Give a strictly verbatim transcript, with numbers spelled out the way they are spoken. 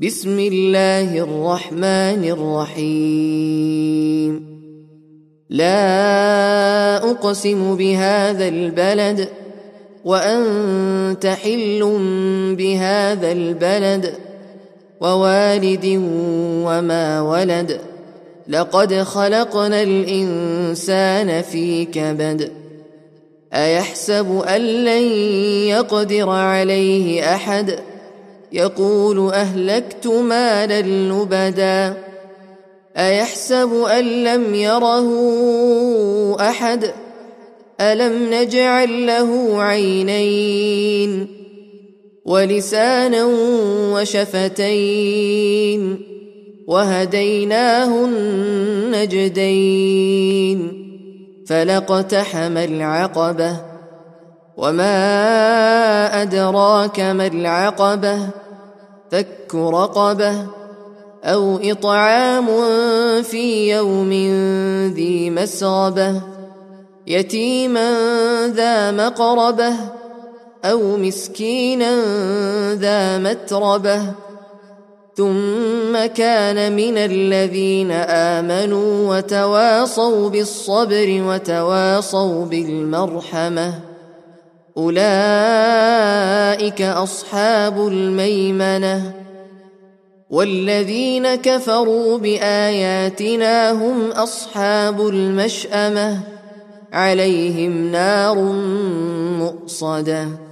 بسم الله الرحمن الرحيم لا أقسم بهذا البلد وأنت حل بهذا البلد ووالد وما ولد لقد خلقنا الإنسان في كبد أيحسب أن لن يقدر عليه أحد يقول أهلكت مالا لبدا أيحسب أن لم يره أحد ألم نجعل له عينين ولسانا وشفتين وهديناه النجدين فلاقتحم العقبة وما أدراك ما العقبة فك رقبة أو إطعام في يوم ذي مسغبة يتيما ذا مقربة أو مسكينا ذا متربة ثم كان من الذين آمنوا وتواصوا بالصبر وتواصوا بالمرحمة أولئك أصحاب الميمنة والذين كفروا بآياتنا هم أصحاب المشأمة عليهم نار مؤصدة